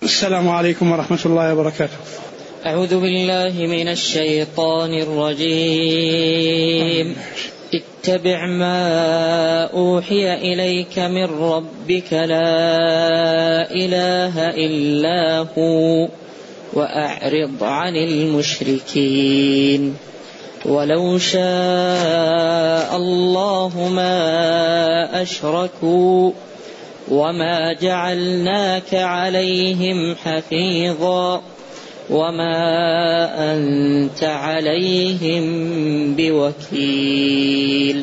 السلام عليكم ورحمة الله وبركاته. أعوذ بالله من الشيطان الرجيم. اتبع ما أوحي إليك من ربك لا إله إلا هو وأعرض عن المشركين. ولو شاء الله ما أشركوا وما جعلناك عليهم حفيظا وما أنت عليهم بوكيل.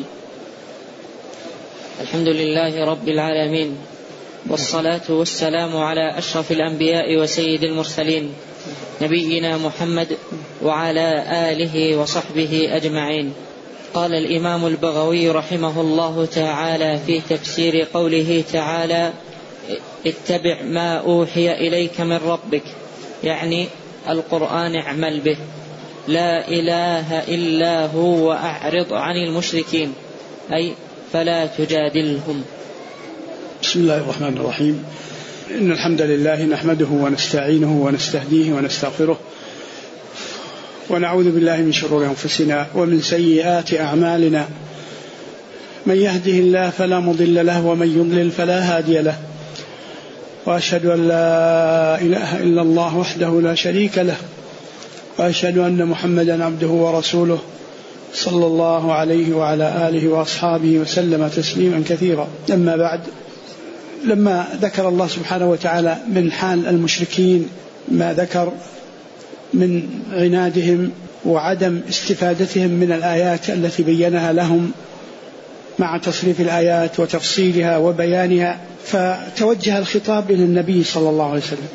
الحمد لله رب العالمين، والصلاة والسلام على أشرف الأنبياء وسيد المرسلين نبينا محمد وعلى آله وصحبه أجمعين. قال الإمام البغوي رحمه الله تعالى في تفسير قوله تعالى: اتبع ما أوحي إليك من ربك، يعني القرآن اعمل به، لا إله إلا هو وأعرض عن المشركين، أي فلا تجادلهم. بسم الله الرحمن الرحيم. إن الحمد لله نحمده ونستعينه ونستهديه ونستغفره، ونعوذ بالله من شرور أنفسنا ومن سيئات أعمالنا. من يهده الله فلا مضل له ومن يضلل فلا هادي له، وأشهد أن لا إله إلا الله وحده لا شريك له، وأشهد أن محمدا عبده ورسوله صلى الله عليه وعلى آله وأصحابه وسلم تسليما كثيرا. أما بعد، لما ذكر الله سبحانه وتعالى من حال المشركين ما ذكر من عنادهم وعدم استفادتهم من الآيات التي بينها لهم مع تصريف الآيات وتفصيلها وبيانها، فتوجه الخطاب إلى النبي صلى الله عليه وسلم: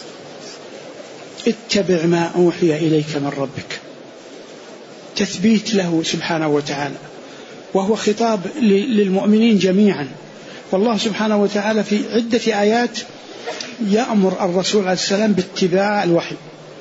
اتبع ما أوحي إليك من ربك، تثبيت له سبحانه وتعالى، وهو خطاب للمؤمنين جميعا. والله سبحانه وتعالى في عدة آيات يأمر الرسول عليه السلام باتباع الوحي: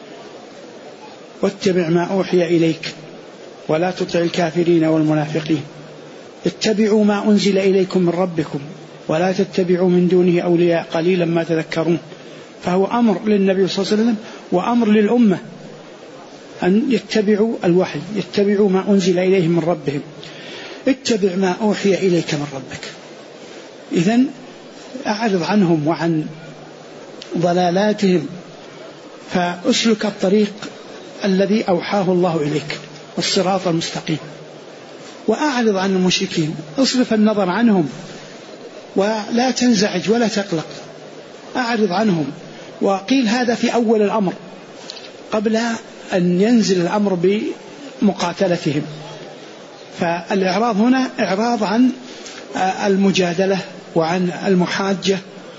واتبع ما أوحي إليك ولا تطع الكافرين والمنافقين، اتبعوا ما أنزل إليكم من ربكم ولا تتبعوا من دونه أولياء قليلا ما تذكرون. فهو أمر للنبي صلى الله عليه وسلم وأمر للأمة أن يتبعوا الوحي، يتبعوا ما أنزل إليهم من ربهم. اتبع ما أوحي إليك من ربك، إذن أعرض عنهم وعن ضلالاتهم، فأسلك الطريق الذي أوحاه الله إليك، الصراط المستقيم. وأعرض عن المشركين، اصرف النظر عنهم ولا تنزعج ولا تقلق، أعرض عنهم. وقيل هذا في أول الأمر قبل أن ينزل الأمر بمقاتلتهم. فالإعراض هنا إعراض عن المجادلة وعن المحاجة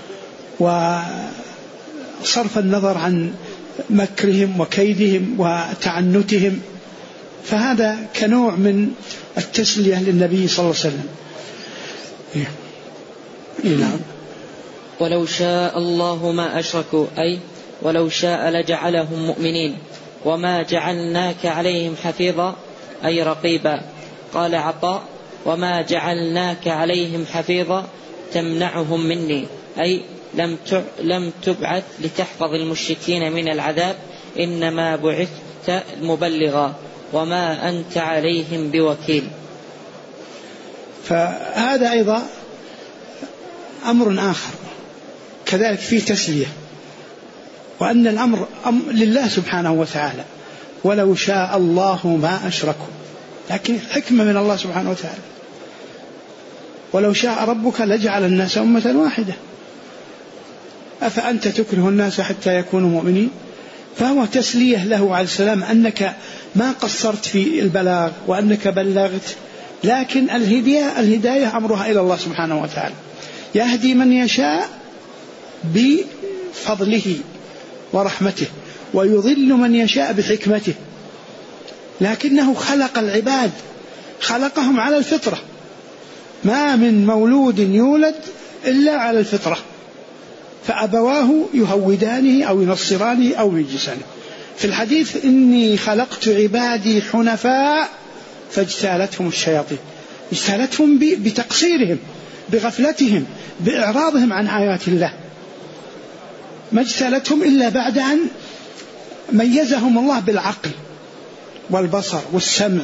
وصرف النظر عن مكرهم وكيدهم وتعنتهم، فهذا كنوع من التسلية للنبي صلى الله عليه وسلم. نعم. ولو شاء الله ما أشركوا، أي ولو شاء لجعلهم مؤمنين، وما جعلناك عليهم حفيظا، أي رقيبا. قال عطاء: وما جعلناك عليهم حفيظا تمنعهم مني، أي لم تبعث لتحفظ المشركين من العذاب، إنما بعثت مبلغا وما أنت عليهم بوكيل. فهذا أيضا أمر آخر كذلك فيه تسلية، وأن الأمر لله سبحانه وتعالى. ولو شاء الله ما أشركوا، لكن حكمة من الله سبحانه وتعالى. ولو شاء ربك لجعل الناس أمة واحدة أفأنت تكره الناس حتى يكونوا مؤمنين. فهو تسلية له عليه السلام أنك ما قصرت في البلاغ وأنك بلغت، لكن الهداية أمرها إلى الله سبحانه وتعالى، يهدي من يشاء بفضله ورحمته ويضل من يشاء بحكمته. لكنه خلق العباد، خلقهم على الفطرة، ما من مولود يولد إلا على الفطرة، فأبواه يهودانه أو ينصرانه أو يجسانه. في الحديث: إني خلقت عبادي حنفاء فاجتالتهم الشياطين. اجتالتهم بتقصيرهم، بغفلتهم، بإعراضهم عن آيات الله. ما اجتالتهم إلا بعد أن ميزهم الله بالعقل والبصر والسمع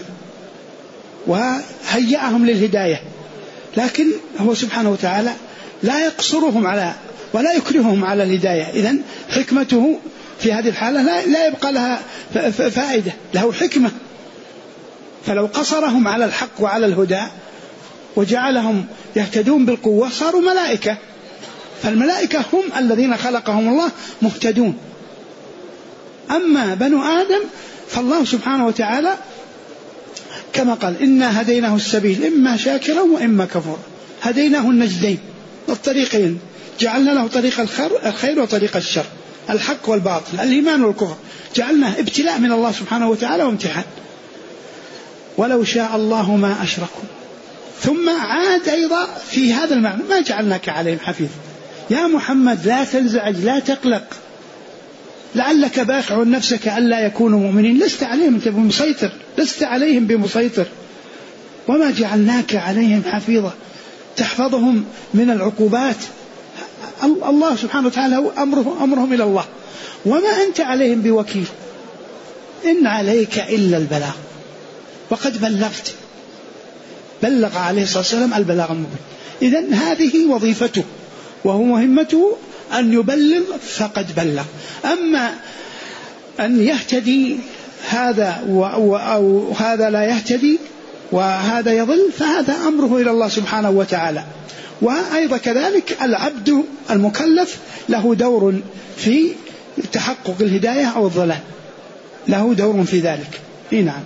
وهيأهم للهداية، لكن هو سبحانه وتعالى لا يقصرهم على ولا يكرههم على الهداية. إذن حكمته في هذه الحالة لا يبقى لها فائدة، له حكمة. فلو قصرهم على الحق وعلى الهدى وجعلهم يهتدون بالقوة صاروا ملائكة، فالملائكة هم الذين خلقهم الله مهتدون. أما بنو آدم فالله سبحانه وتعالى كما قال إنا هديناه السبيل إما شاكرا وإما كفورا، هديناه النجدين الطريقين، جعلنا له طريق الخير وطريق الشر، الحق والباطل، الإيمان والكفر، جعلناه ابتلاء من الله سبحانه وتعالى وامتحان. ولو شاء الله ما أشركوا. ثم عاد أيضا في هذا المعنى ما جعلناك عليهم حفيظ. يا محمد لا تنزعج لا تقلق، لعلك باخع نفسك ألا يكونوا مؤمنين، لست عليهم بمسيطر، لست عليهم بمسيطر، وما جعلناك عليهم حفيظا تحفظهم من العقوبات. الله سبحانه وتعالى أمرهم إلى الله، وما أنت عليهم بوكيل، إن عليك إلا البلاغ، وقد بلغت، بلغ عليه الصلاة والسلام البلاغ المبين. إذن هذه وظيفته وهو مهمته أن يبلغ فقد بلغ. أما أن يهتدي هذا أو هذا لا يهتدي وهذا يضل فهذا أمره إلى الله سبحانه وتعالى. وأيضا كذلك العبد المكلف له دور في تحقق الهداية أو الضلال، له دور في ذلك. نعم.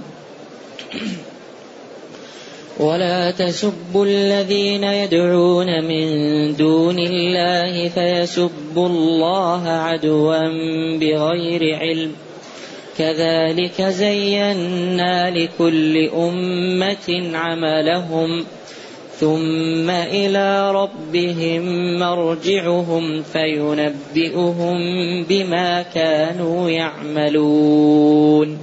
ولا تسبوا الذين يدعون من دون الله فيسبوا الله عدوا بغير علم، كذلك زينا لكل أمة عملهم ثم إلى ربهم مرجعهم فينبئهم بما كانوا يعملون.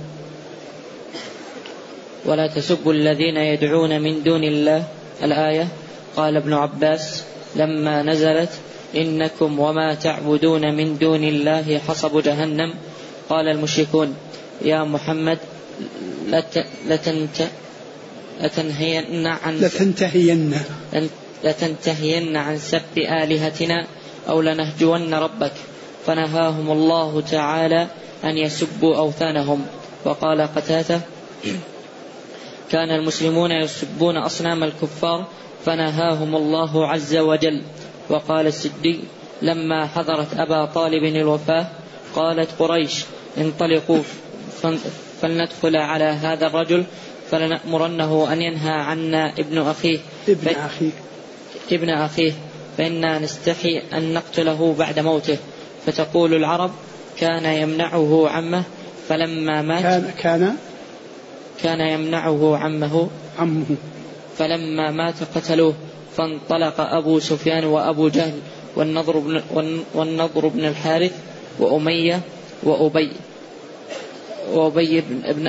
ولا تسبوا الذين يدعون من دون الله. الآية قال ابن عباس لما نزلت إنكم وما تعبدون من دون الله حصب جهنم، قال المشركون يا محمد لتنتهين عن سب آلهتنا أو لنهجون ربك، فنهاهم الله تعالى أن يسبوا أوثانهم. وقال قتادة كان المسلمون يسبون أصنام الكفار فنهاهم الله عز وجل. وقال السدي لما حضرت أبا طالب الوفاة قالت قريش انطلقوا فلندخل على هذا الرجل فلنأمرنه أن ينهى عنا ابن أخيه فإنا نستحي أن نقتله بعد موته. فتقول العرب كان يمنعه عمه فلما مات كان يمنعه عمه فلما مات قتلوه. فانطلق أبو سفيان وأبو جهل والنضر بن الحارث وأمية وأبي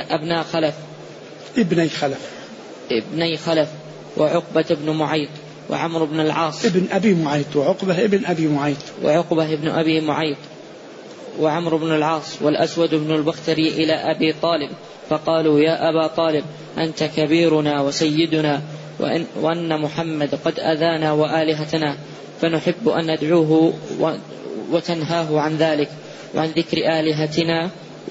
ابني خلف وعقبة بن معيط وعمرو بن العاص وعقبة ابن أبي معيط وعمرو بن العاص والأسود بن البختري إلى أبي طالب فقالوا يا أبا طالب أنت كبيرنا وسيدنا وأن محمد قد أذانا وآلهتنا، فنحب أن ندعوه وتنهاه عن ذلك وعن ذكر آلهتنا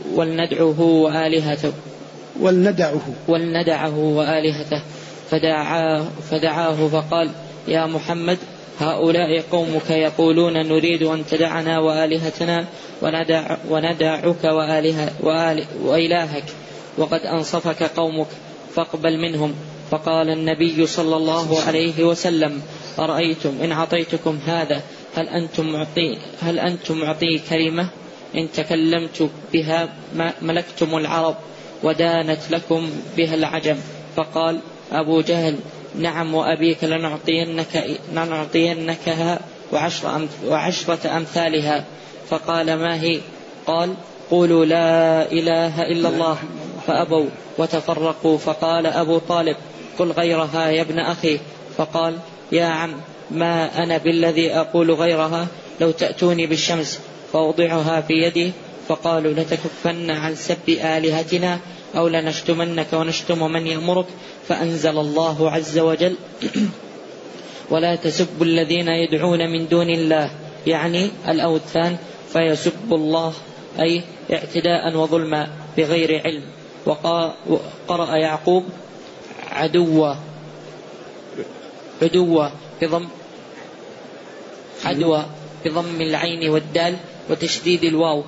ولندعه وآلهته. فدعاه فقال يا محمد هؤلاء قومك يقولون نريد أن تدعنا وآلهتنا وندعك وإلهك وقد أنصفك قومك فاقبل منهم. فقال النبي صلى الله عليه وسلم أرأيتم إن عطيتكم هذا هل أنتم معطي كلمة إن تكلمت بها ملكتم العرب ودانت لكم بها العجم؟ فقال أبو جهل نعم وأبيك لنعطينكها وعشرة أمثالها. فقال ما هي؟ قال قولوا لا إله إلا الله. فأبوا وتفرقوا. فقال أبو طالب قل غيرها يا ابن أخي. فقال يا عم ما أنا بالذي أقول غيرها، لو تأتوني بالشمس فوضعها في يده فقالوا لتكفن عن سب آلهتنا أو لنشتمنك ونشتم من يأمرك. فأنزل الله عز وجل ولا تسبوا الذين يدعون من دون الله يعني الأوثان فيسب الله أي اعتداء وظلما بغير علم. وقرأ يعقوب عدوة بضم العين والدال وتشديد الواو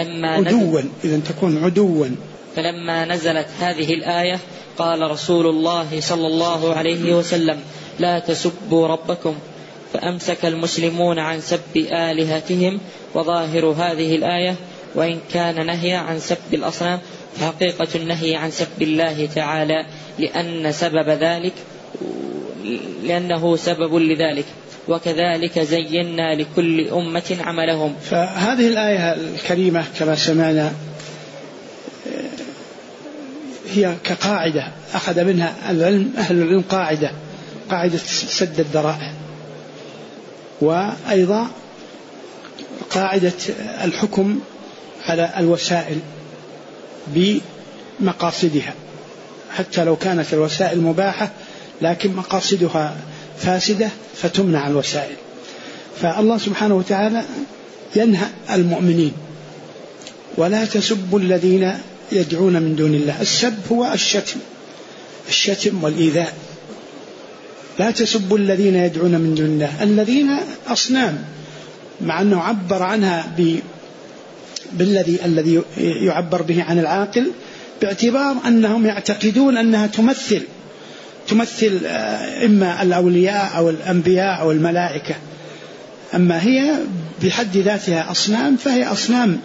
فلما نزلت هذه الآية قال رسول الله صلى الله عليه وسلم لا تسبوا ربكم فأمسك المسلمون عن سب آلهتهم. وظاهر هذه الآية وإن كان نهي عن سب الأصنام فحقيقة النهي عن سب الله تعالى لأنه سبب لذلك. وكذلك زينا لكل أمة عملهم. فهذه الآية الكريمة كما سمعنا هي كقاعدة أخذ منها أهل العلم قاعدة سد الذرائع، وأيضا قاعدة الحكم على الوسائل بمقاصدها حتى لو كانت الوسائل مباحة لكن مقاصدها فاسدة فتمنع الوسائل. فالله سبحانه وتعالى ينهى المؤمنين ولا تسبوا الذين يدعون من دون الله. السب هو الشتم والإيذاء. لا تسبوا الذين يدعون من دون الله الذين أصنام، مع أنه عبر عنها الذي يعبر به عن العاقل باعتبار أنهم يعتقدون أنها تمثل إما الأولياء أو الأنبياء أو الملائكة. أما هي بحد ذاتها أصنام فهي أصنام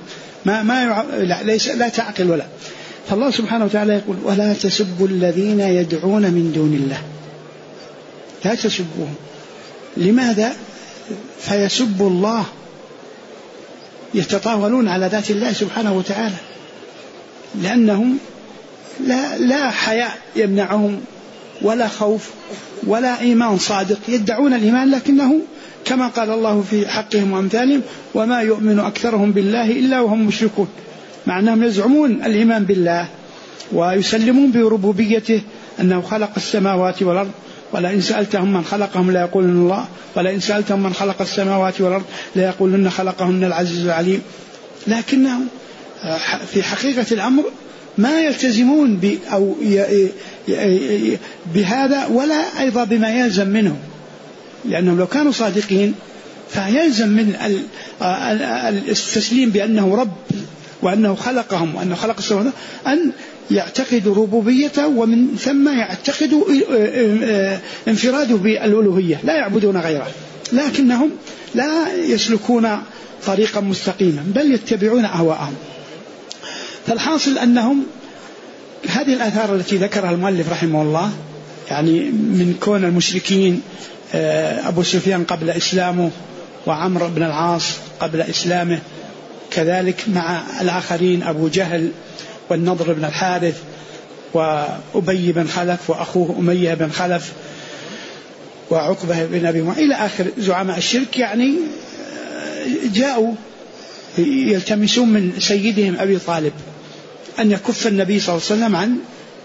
لا تعقل ولا. فالله سبحانه وتعالى يقول ولا تسبوا الذين يدعون من دون الله. لا تسبوهم. لماذا؟ فيسبوا الله، يتطاولون على ذات الله سبحانه وتعالى، لأنهم لا حياء يمنعهم ولا خوف ولا إيمان صادق. يدعون الإيمان لكنه كما قال الله في حقهم وأمثالهم وما يؤمن أكثرهم بالله إلا وهم مشركون، مع أنهم يزعمون الإيمان بالله ويسلمون بربوبيته أنه خلق السماوات والأرض، ولئن سألتهم من خلقهم لا يقولون الله، ولئن سألتهم من خلق السماوات والأرض لا يقولون خلقهن العزيز العليم. لكنهم في حقيقة الأمر ما يلتزمون بهذا ولا أيضا بما يلزم منه، لأنهم لو كانوا صادقين فيلزم من التسليم بأنه رب وأنه خلقهم وأنه خلق السماوات أن يعتقدوا ربوبيته، ومن ثم يعتقدوا انفراده بالألوهية، لا يعبدون غيره. لكنهم لا يسلكون طريقا مستقيما بل يتبعون أهواءهم. فالحاصل أنهم هذه الآثار التي ذكرها المؤلف رحمه الله، يعني من كون المشركين أبو سفيان قبل إسلامه وعمرو بن العاص قبل إسلامه، كذلك مع الآخرين أبو جهل والنضر بن الحارث وأبي بن خلف وأخوه أمية بن خلف وعقبة بن أبي معيط إلى آخر زعماء الشرك، يعني جاءوا يلتمسون من سيدهم أبي طالب أن يكف النبي صلى الله عليه وسلم عن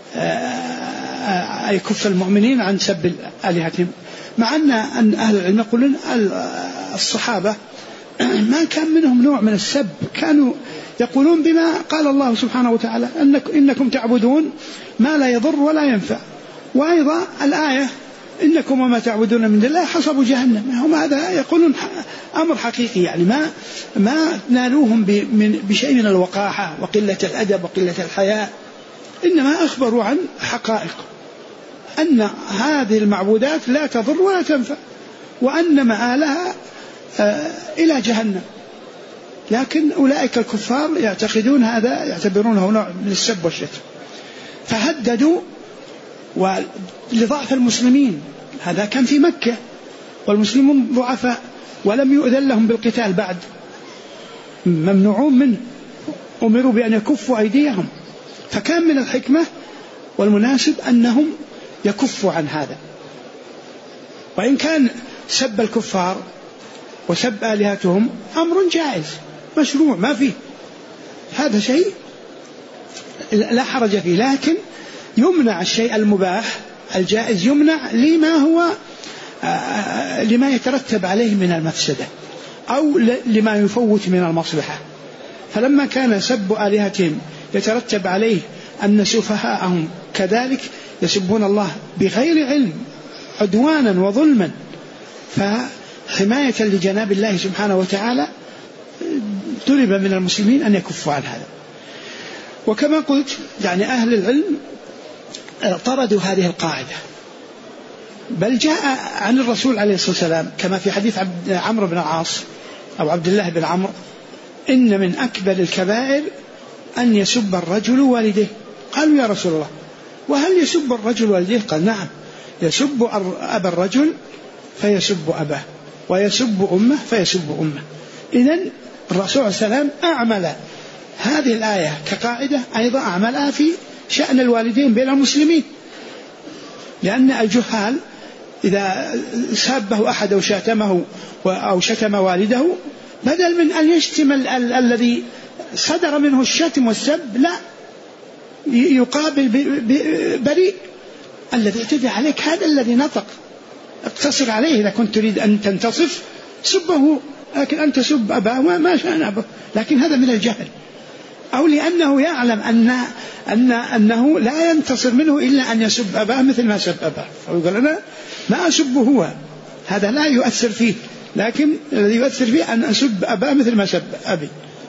يكف المؤمنين عن سب آلهتهم، مع أن أهل العلم يقولون الصحابة ما كان منهم نوع من السب، كانوا يقولون بما قال الله سبحانه وتعالى إنكم تعبدون ما لا يضر ولا ينفع، وأيضا الآية إنكم وما تعبدون من دون الله حصب جهنم. هم هذا يقولون أمر حقيقي، يعني ما نالوهم بشيء من الوقاحة وقلة الأدب وقلة الحياء، إنما أخبروا عن حقائق أن هذه المعبودات لا تضر ولا تنفع وأن مآلها إلى جهنم. لكن أولئك الكفار يعتقدون هذا، يعتبرونه نوع من السب والشتم، فهددوا ولضعف المسلمين. هذا كان في مكة والمسلمون ضعفاء ولم يؤذن لهم بالقتال بعد، ممنوعون منه، أمروا بأن يكفوا أيديهم. فكان من الحكمة والمناسب أنهم يكفوا عن هذا. وإن كان سب الكفار وسب آلهتهم أمر جائز، مشروع ما فيه، هذا شيء لا حرج فيه، لكن يمنع الشيء المباح الجائز، يمنع لما يترتب عليه من المفسدة أو لما يفوت من المصلحة. فلما كان سب آلهتهم يترتب عليه أن سفهاءهم كذلك يسبون الله بغير علم عدوانا وظلما، فحماية لجناب الله سبحانه وتعالى طلب من المسلمين أن يكفوا عن هذا. وكما قلت يعني أهل العلم طردوا هذه القاعدة، بل جاء عن الرسول عليه الصلاة والسلام كما في حديث عمرو بن العاص أو عبد الله بن عمرو: إن من أكبر الكبائر أن يسب الرجل والديه. قالوا: يا رسول الله، وهل يسب الرجل والديه؟ قال: نعم، يسب أبا الرجل فيسب أباه، ويسب أمه فيسب أمه. إذن الرسول عليه السلام أعمل هذه الآية كقاعدة، أيضا أعملها في شأن الوالدين بين المسلمين، لأن الجهال إذا سابه أحد أو شتمه أو شتم والده، بدل من أن يشتم الذي صدر منه الشتم والسب، لا، يقابل بريء الذي اعتدى عليك، هذا الذي نطق، اقتصر عليه. إذا كنت تريد أن تنتصف سبه، لكن أن تسب أباه ما شأن أباه، لكن هذا من الجهل، أو لأنه يعلم أنه لا ينتصر منه إلا أن يسب أباه مثل ما سب أباه، فيقول: أنا ما أسبه هو، هذا لا يؤثر فيه، لكن الذي يؤثر فيه أن أسب أباه مثل ما سب أبي.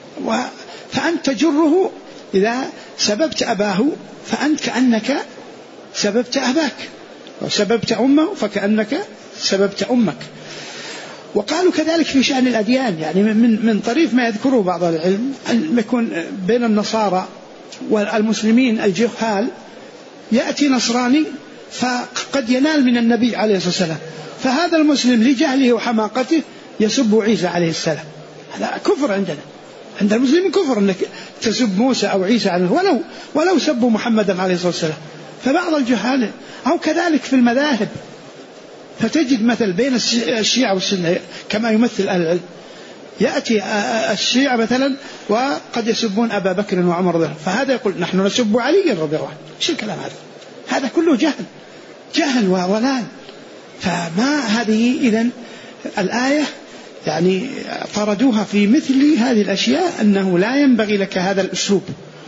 فأنت تجره، إذا سببت أباه فأنت كأنك سببت أباك، وسببت أمه فكأنك سببت أمك. وقالوا كذلك في شأن الأديان، يعني من طريف ما يذكره بعض العلم أن يكون بين النصارى والمسلمين الجهال، يأتي نصراني فقد ينال من النبي عليه الصلاة والسلام، فهذا المسلم لجهله وحماقته يسب عيسى عليه السلام. هذا كفر عندنا، عند المسلمين كفر أنك تسب موسى أو عيسى عليه، ولو سبوا محمدا عليه الصلاة والسلام. فبعض الجهال، أو كذلك في المذاهب، فتجد مثل بين الشيعة والسنة كما يمثل أهل العلم، يأتي الشيعة مثلا وقد يسبون أبا بكر وعمر رضي الله، فهذا يقول: نحن نسب علي رضي الله عنه. ايش الكلام هذا؟ هذا كله جهل وضلال. فما هذه إذن الآية يعني طردوها في مثل هذه الأشياء، أنه لا ينبغي لك هذا الأسلوب.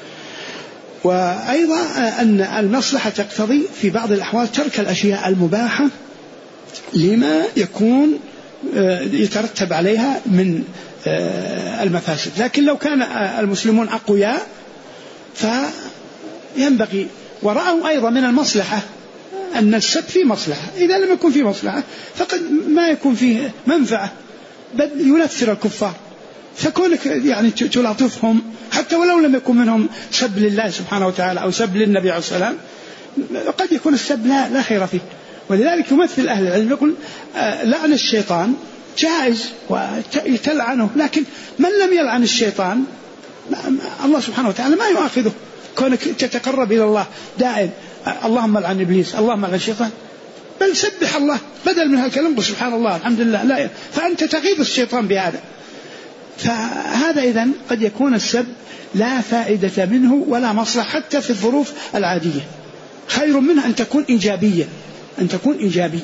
وأيضا أن المصلحة تقتضي في بعض الأحوال ترك الأشياء المباحة لما يكون يترتب عليها من المفاسد. لكن لو كان المسلمون أقوياء فينبغي، ورأوا أيضا من المصلحة أن السب فيه مصلحة، إذا لم يكن فيه مصلحة فقد ما يكون فيه منفعة، بل ينفر الكفار. فكونك يعني تلاطفهم حتى ولو لم يكن منهم سب لله سبحانه وتعالى أو سب للنبي عليه الصلاة والسلام، قد يكون السب لا خير فيه. ولذلك يمثل أهل العلم يقول: لعن الشيطان جائز وتلعنه، لكن من لم يلعن الشيطان الله سبحانه وتعالى ما يؤاخذه. كونك تتقرب إلى الله دائم: اللهم لعن إبليس، اللهم لعن الشيطان، بل سبح الله بدل من هالكلام سبحان الله الحمد لله، لا، فأنت تغيظ الشيطان بهذا. فهذا إذن قد يكون السب لا فائدة منه ولا مصلحة حتى في الظروف العادية، خير منها أن تكون إيجابية.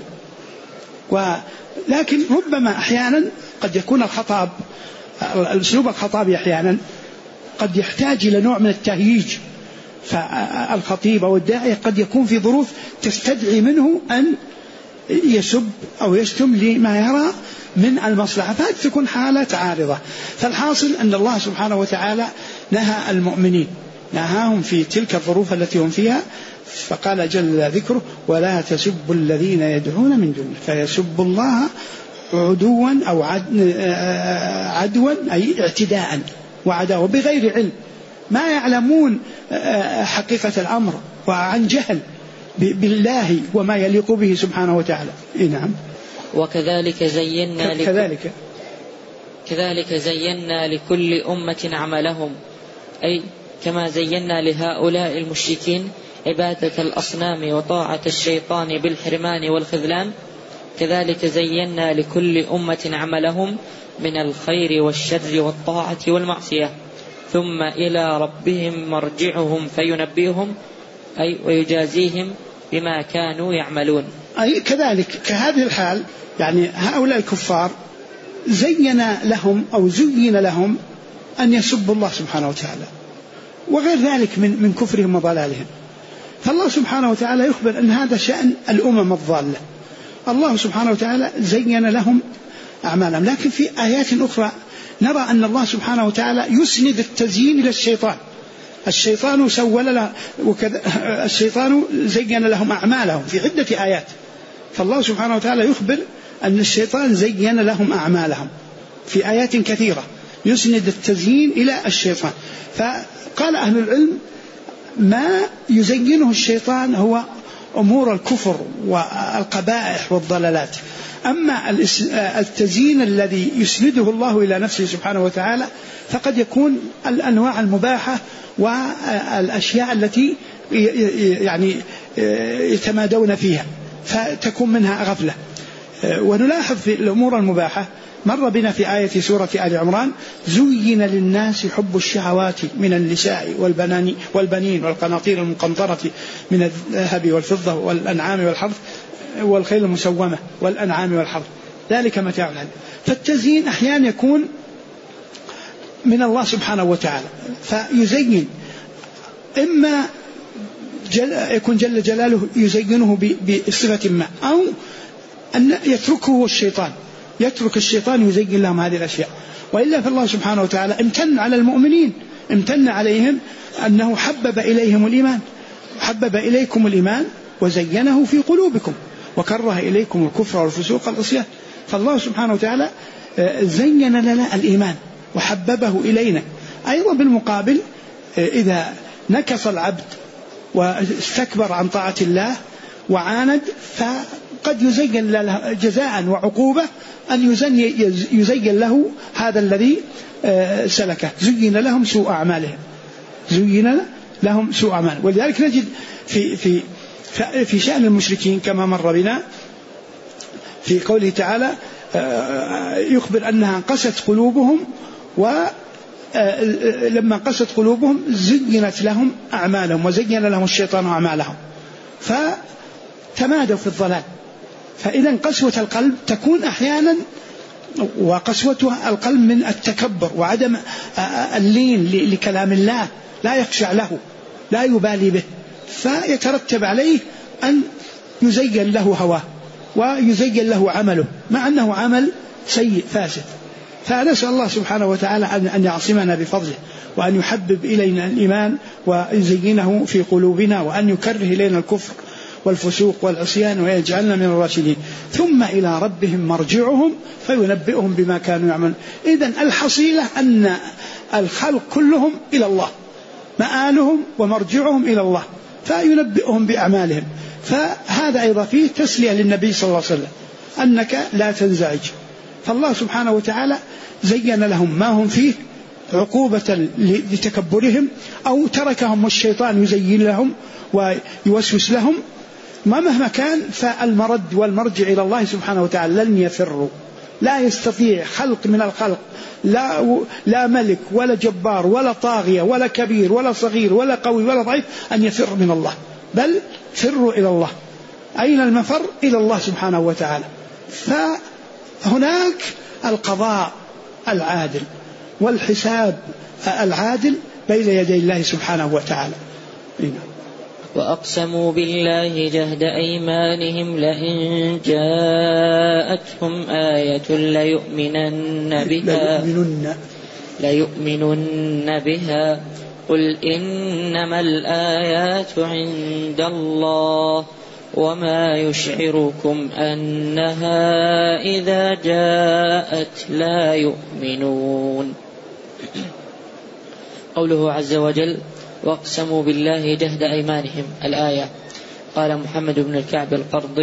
ولكن ربما أحيانا قد يكون الخطاب، الأسلوب الخطابي أحيانا قد يحتاج إلى نوع من التهييج، فالخطيب أو الداعية قد يكون في ظروف تستدعي منه أن يسب أو يشتم لما يرى من المصلحة، فتكون حالة عارضة. فالحاصل أن الله سبحانه وتعالى نهى المؤمنين، نهاهم في تلك الظروف التي هم فيها، فقال جل ذكره: ولا تسبوا الذين يدعون من دونه فيسبوا الله عدوا أو عدوا، أي اعتداء وعداوة بغير علم، ما يعلمون حقيقة الأمر وعن جهل بالله وما يليق به سبحانه وتعالى. نعم. وكذلك زينا لكل أمة عملهم، أي كما زينا لهؤلاء المشركين عبادة الأصنام وطاعة الشيطان بالحرمان والخذلان، كذلك زينا لكل أمة عملهم من الخير والشر والطاعة والمعصية، ثم إلى ربهم مرجعهم فينبئهم أي ويجازيهم بما كانوا يعملون. أي كذلك كهذه الحال، يعني هؤلاء الكفار زين لهم أن يسبوا الله سبحانه وتعالى وغير ذلك من كفرهم وضلالهم. فالله سبحانه وتعالى يخبر أن هذا شأن الأمم الضالة. الله سبحانه وتعالى زين لهم أعمالهم، لكن في آيات أخرى نرى أن الله سبحانه وتعالى يسند التزيين إلى الشيطان. الشيطان سول له وكذا، الشيطان زين لهم أعمالهم في عدة آيات. فالله سبحانه وتعالى يخبر أن الشيطان زين لهم أعمالهم في آيات كثيرة، يسند التزيين إلى الشيطان. فقال أهل العلم ما يزينه الشيطان هو أمور الكفر والقبائح والضلالات، أما التزيين الذي يسنده الله إلى نفسه سبحانه وتعالى فقد يكون الأنواع المباحة والأشياء التي يعني يتمادون فيها فتكون منها غفلة. ونلاحظ في الأمور المباحة مر بنا في آية سورة آل عمران: زين للناس حب الشهوات من النساء والبنين والقناطير المقنطرة من الذهب والفضة والأنعام والحرث والخيل المسومة والأنعام والحرث ذلك متاع الحياة. فالتزيين أحيانا يكون من الله سبحانه وتعالى، فيزين إما يكون جل جلاله يزينه بصفة ما، أو أن يتركه الشيطان، يترك الشيطان يزين لهم هذه الأشياء. وإلا فالله سبحانه وتعالى امتن على المؤمنين، امتن عليهم أنه حبب إليهم الإيمان، حبب إليكم الإيمان وزينه في قلوبكم وكره إليكم الكفر والفسوق والعصيان. فالله سبحانه وتعالى زين لنا الإيمان وحببه إلينا. أيضا بالمقابل إذا نكص العبد واستكبر عن طاعة الله وعاند فقد يزين له جزاء وعقوبة أن يزين له هذا الذي سلكه، زين لهم سوء أعمالهم، زين لهم سوء أعمالهم. ولذلك نجد في شأن المشركين كما مر بنا في قوله تعالى يخبر أنها قست قلوبهم، ولما قست قلوبهم زينت لهم أعمالهم وزين لهم الشيطان أعمالهم فتمادوا في الضلال. فإذا قسوة القلب تكون أحيانا، وقسوة القلب من التكبر وعدم اللين لكلام الله، لا يخشع له، لا يبالي به، فيترتب عليه أن يزين له هواه ويزين له عمله مع أنه عمل سيء فاسد. فنسأل الله سبحانه وتعالى أن يعصمنا بفضله، وأن يحبب إلينا الإيمان ويزينه في قلوبنا، وأن يكره إلينا الكفر والفسوق والعصيان ويجعلنا من الراشدين. ثم إلى ربهم مرجعهم فينبئهم بما كانوا يعملون. إذن الحصيلة أن الخلق كلهم إلى الله، مآلهم ومرجعهم إلى الله، فينبئهم بأعمالهم. فهذا أيضا فيه تسلية للنبي صلى الله عليه وسلم أنك لا تنزعج. فالله سبحانه وتعالى زين لهم ما هم فيه عقوبة لتكبرهم، أو تركهم الشيطان يزين لهم ويوسوس لهم. مهما كان فالمرد والمرجع إلى الله سبحانه وتعالى لن يفروا. لا يستطيع خلق من الخلق، لا ملك ولا جبار ولا طاغية ولا كبير ولا صغير ولا قوي ولا ضعيف أن يفر من الله، بل فروا إلى الله. أين المفر؟ إلى الله سبحانه وتعالى. فهناك القضاء العادل والحساب العادل بين يدي الله سبحانه وتعالى. وأقسموا بالله جهد أيمانهم لئن جاءتهم آية ليؤمنن بها قل إنما الآيات عند الله وما يشعركم أنها إذا جاءت لا يؤمنون. قوله عز وجل: واقسموا بالله جهد أيمانهم. الآية. قال محمد بن الكعب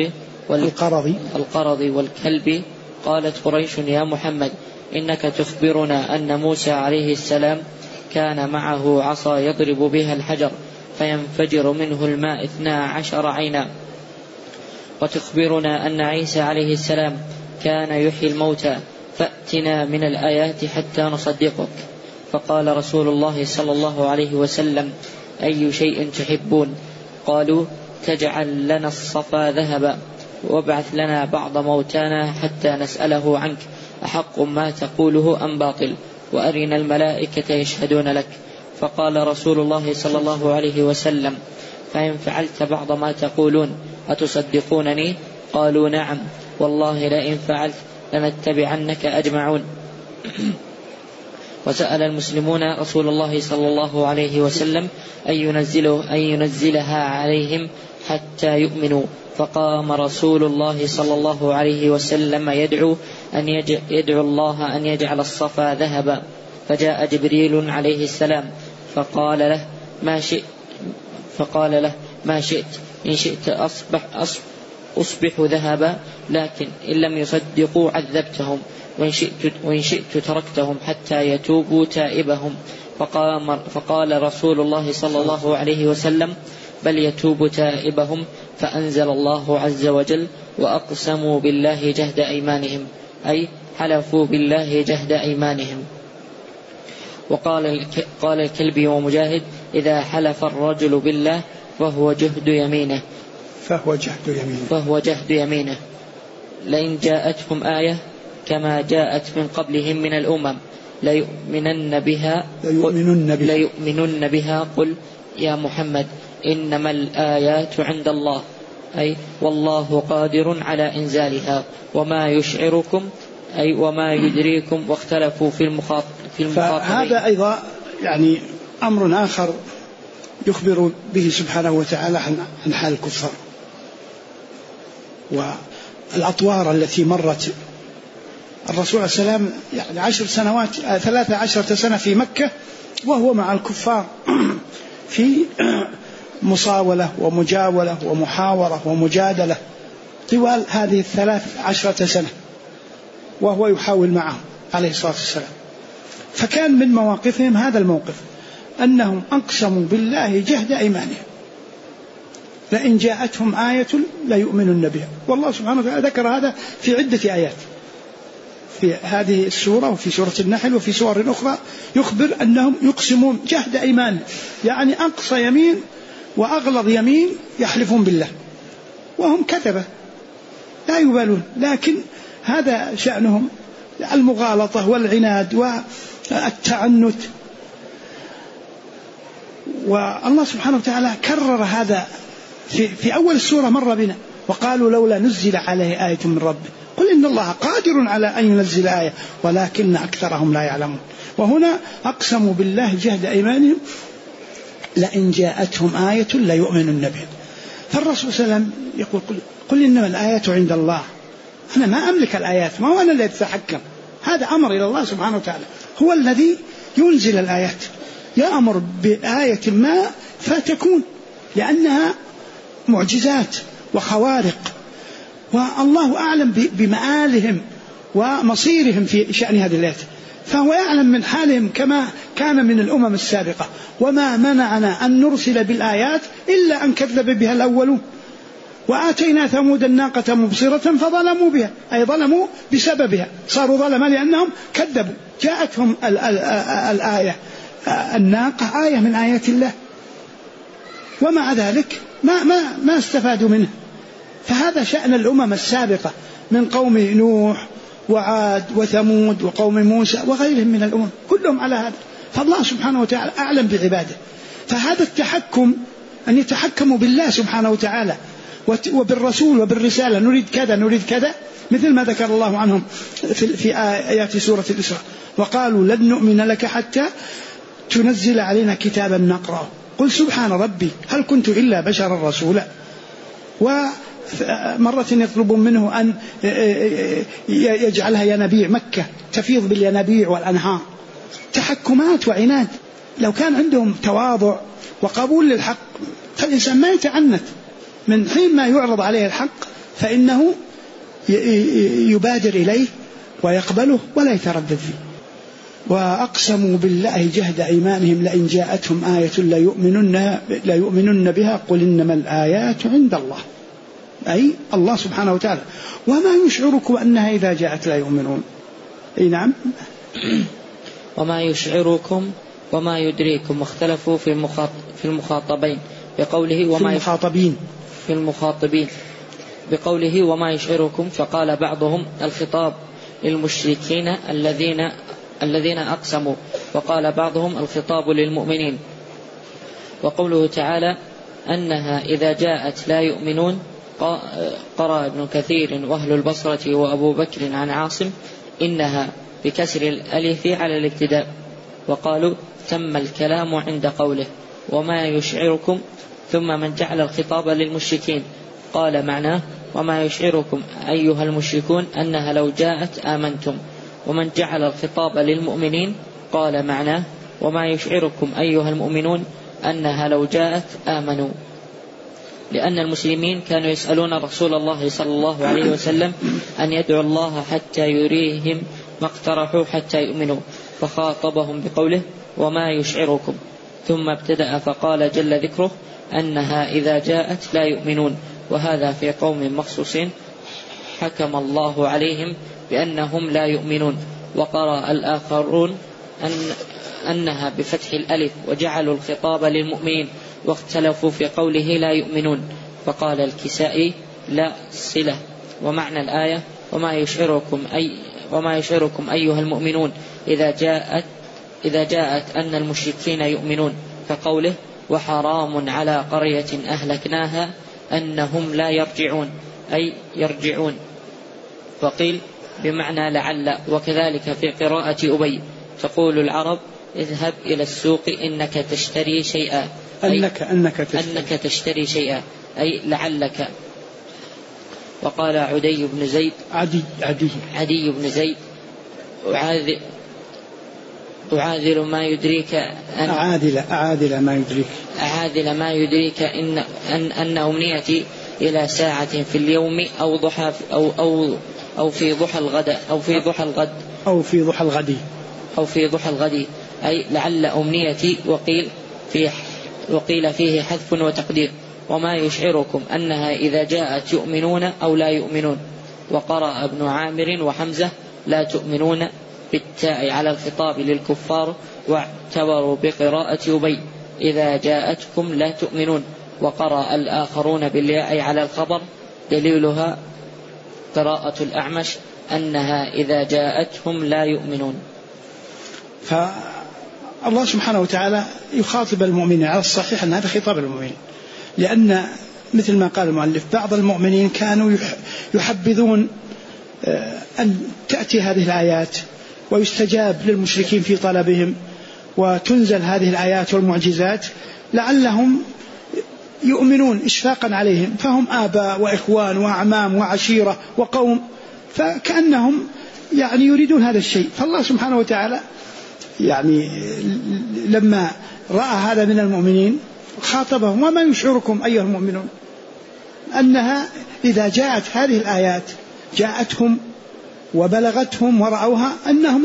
القرضي والكلبي: قالت قريش: يا محمد إنك تخبرنا أن موسى عليه السلام كان معه عصا يضرب بها الحجر فينفجر منه الماء 12 عينا، وتخبرنا أن عيسى عليه السلام كان يحيي الموتى فأتنا من الآيات حتى نصدقك. فقال رسول الله صلى الله عليه وسلم: أي شيء تحبون؟ قالوا: تجعل لنا الصفا ذهبا وابعث لنا بعض موتانا حتى نسأله عنك، أحق ما تقوله أم باطل؟ وأرنا الملائكة يشهدون لك. فقال رسول الله صلى الله عليه وسلم: فإن فعلت بعض ما تقولون أتصدقونني؟ قالوا: نعم، والله لئن فعلت لنتبعنك أجمعون. وسأل المسلمون رسول الله صلى الله عليه وسلم أن ينزلها عليهم حتى يؤمنوا، فقام رسول الله صلى الله عليه وسلم يدعو الله أن يجعل الصفا ذهبا. فجاء جبريل عليه السلام فقال له: ما شئت، إن شئت أصبح ذهبا، لكن إن لم يصدقوا عذبتهم، وإن شئت تركتهم حتى يتوبوا تائبهم. فقال رسول الله صلى الله عليه وسلم: بل يتوب تائبهم. فأنزل الله عز وجل: وأقسموا بالله جهد أيمانهم، أي حلفوا بالله جهد أيمانهم. قال الكلبي ومجاهد: إذا حلف الرجل بالله فهو جهد يمينه. لئن جاءتهم آية كما جاءت من قبلهم من الأمم ليؤمنن بها قل يا محمد إنما الآيات عند الله، أي والله قادر على إنزالها، وما يشعركم أي وما يدريكم، واختلفوا في المخاطبين. فهذا أيضا يعني أمر آخر يخبر به سبحانه وتعالى عن حال الكفار والأطوار التي مرت. الرسول عليه السلام يعني 10 سنوات 13 سنة في مكة وهو مع الكفار في مصاولة ومجاولة ومحاورة ومجادلة طوال هذه 13 سنة وهو يحاول معهم عليه الصلاة والسلام. فكان من مواقفهم هذا الموقف، أنهم أقسموا بالله جهد أيمانهم لئن جاءتهم آية ليؤمنن بها. والله سبحانه وتعالى ذكر هذا في عدة آيات في هذه السورة وفي سورة النحل وفي سور أخرى، يخبر أنهم يقسمون جهد أيمانهم، يعني أقصى يمين وأغلظ يمين يحلفون بالله وهم كذبة لا يبالون، لكن هذا شأنهم المغالطة والعناد والتعنت. والله سبحانه وتعالى كرر هذا في أول السورة مر بنا: وقالوا لولا نزل عليه آية من ربه قل إن الله قادر على أن ينزل آية ولكن أكثرهم لا يعلمون. وهنا أقسموا بالله جهد أيمانهم لئن جاءتهم آية ليؤمنن بها. فالرسول صلى الله عليه وسلم يقول: قل إنما الآيات عند الله، أنا ما أملك الآيات، ما هو أنا الذي أتحكم، هذا أمر إلى الله سبحانه وتعالى، هو الذي ينزل الآيات، يأمر بآية ما فتكون، لأنها معجزات وخوارق، والله أعلم بمآلهم ومصيرهم في شأن هذه الآيات، فهو يعلم من حالهم كما كان من الأمم السابقة. وما منعنا أن نرسل بالآيات إلا أن كذب بها الأولون، وآتينا ثمود الناقة مبصرة فظلموا بها، أي ظلموا بسببها، صاروا ظلما لأنهم كذبوا. جاءتهم الآية الناقة آية من آيات الله، ومع ذلك ما استفادوا منه. فهذا شأن الأمم السابقة من قوم نوح وعاد وثمود وقوم موسى وغيرهم من الأمم، كلهم على هذا. فالله سبحانه وتعالى أعلم بعباده. فهذا التحكم، أن يتحكموا بالله سبحانه وتعالى وبالرسول وبالرسالة، نريد كذا نريد كذا، مثل ما ذكر الله عنهم في آيات سورة الإسراء: وقالوا لن نؤمن لك حتى تنزل علينا كتابا نقرأه قل سبحان ربي هل كنت إلا بشرا رسولا. ومرة يطلب منه أن يجعلها ينابيع مكة تفيض بالينابيع والأنهار، تحكمات وعناد. لو كان عندهم تواضع وقبول للحق فالإنسان ما يتعنت، من حين ما يعرض عليه الحق فإنه يبادر إليه ويقبله ولا يتردد فيه. وأقسموا بالله جهد أيمانهم لئن جاءتهم آية ليؤمنن بها قل إنما الآيات عند الله، أي الله سبحانه وتعالى، وما يشعركم أنها إذا جاءت لا يؤمنون. نعم. وما يشعركم وما يدريكم، واختلفوا في المخاطبين بقوله وما في المخاطبين بقوله وما يشعركم، فقال بعضهم الخطاب للمشركين الذين أقسموا، وقال بعضهم الخطاب للمؤمنين. وقوله تعالى أنها إذا جاءت لا يؤمنون، قرأ ابن كثير وأهل البصرة وأبو بكر عن عاصم إنها بكسر الألف على الابتداء، وقالوا تم الكلام عند قوله وما يشعركم، ثم من جعل الخطاب للمشركين قال معناه وما يشعركم أيها المشركون أنها لو جاءت آمنتم، ومن جعل الخطاب للمؤمنين قال معناه وما يشعركم أيها المؤمنون أنها لو جاءت آمنوا، لأن المسلمين كانوا يسألون رسول الله صلى الله عليه وسلم أن يدعو الله حتى يريهم ما اقترحوا حتى يؤمنوا، فخاطبهم بقوله وما يشعركم، ثم ابتدأ فقال جل ذكره أنها إذا جاءت لا يؤمنون، وهذا في قوم مخصوصين حكم الله عليهم بأنهم لا يؤمنون. وقرأ الآخرون أنها بفتح الألف وجعلوا الخطاب للمؤمنين، واختلفوا في قوله لا يؤمنون، فقال الكسائي لا صلة، ومعنى الآية وما يشعركم أيها المؤمنون إذا جاءت أن المشركين يؤمنون، كقوله وحرام على قرية أهلكناها أنهم لا يرجعون أي يرجعون. وقيل بمعنى لعل، وكذلك في قراءة أبي تقول العرب اذهب إلى السوق إنك تشتري شيئا، أنك تشتري شيئا أي لعلك. وقال عدي بن زيد عدي بن زيد أعادل ما يدريك أعادل ما يدريك أن أمنيتي إلى ساعة في اليوم أو ضحى أو في ضحى الغد أو في ضحى الغد أي لعل أمنيتي. وقيل فيه حذف وتقدير وما يشعركم أنها إذا جاءت يؤمنون أو لا يؤمنون. وقرأ ابن عامر وحمزة لا تؤمنون بالتاء على الخطاب للكفار، واعتبروا بقراءة أبي إذا جاءتكم لا تؤمنون. وقرأ الآخرون بالياء على الخبر، دليلها قراءة الأعمش أنها إذا جاءتهم لا يؤمنون. فالله سبحانه وتعالى يخاطب المؤمنين على الصحيح أن هذا خطاب المؤمنين، لأن مثل ما قال المؤلف بعض المؤمنين كانوا يحبذون أن تأتي هذه الآيات ويستجاب للمشركين في طلبهم وتنزل هذه الآيات والمعجزات لعلهم يؤمنون إشفاقا عليهم، فهم آباء وإخوان وأعمام وعشيرة وقوم، فكأنهم يعني يريدون هذا الشيء. فالله سبحانه وتعالى يعني لما رأى هذا من المؤمنين خاطبهم وما يشعركم أيها المؤمنون أنها إذا جاءت هذه الآيات جاءتهم وبلغتهم ورأوها أنهم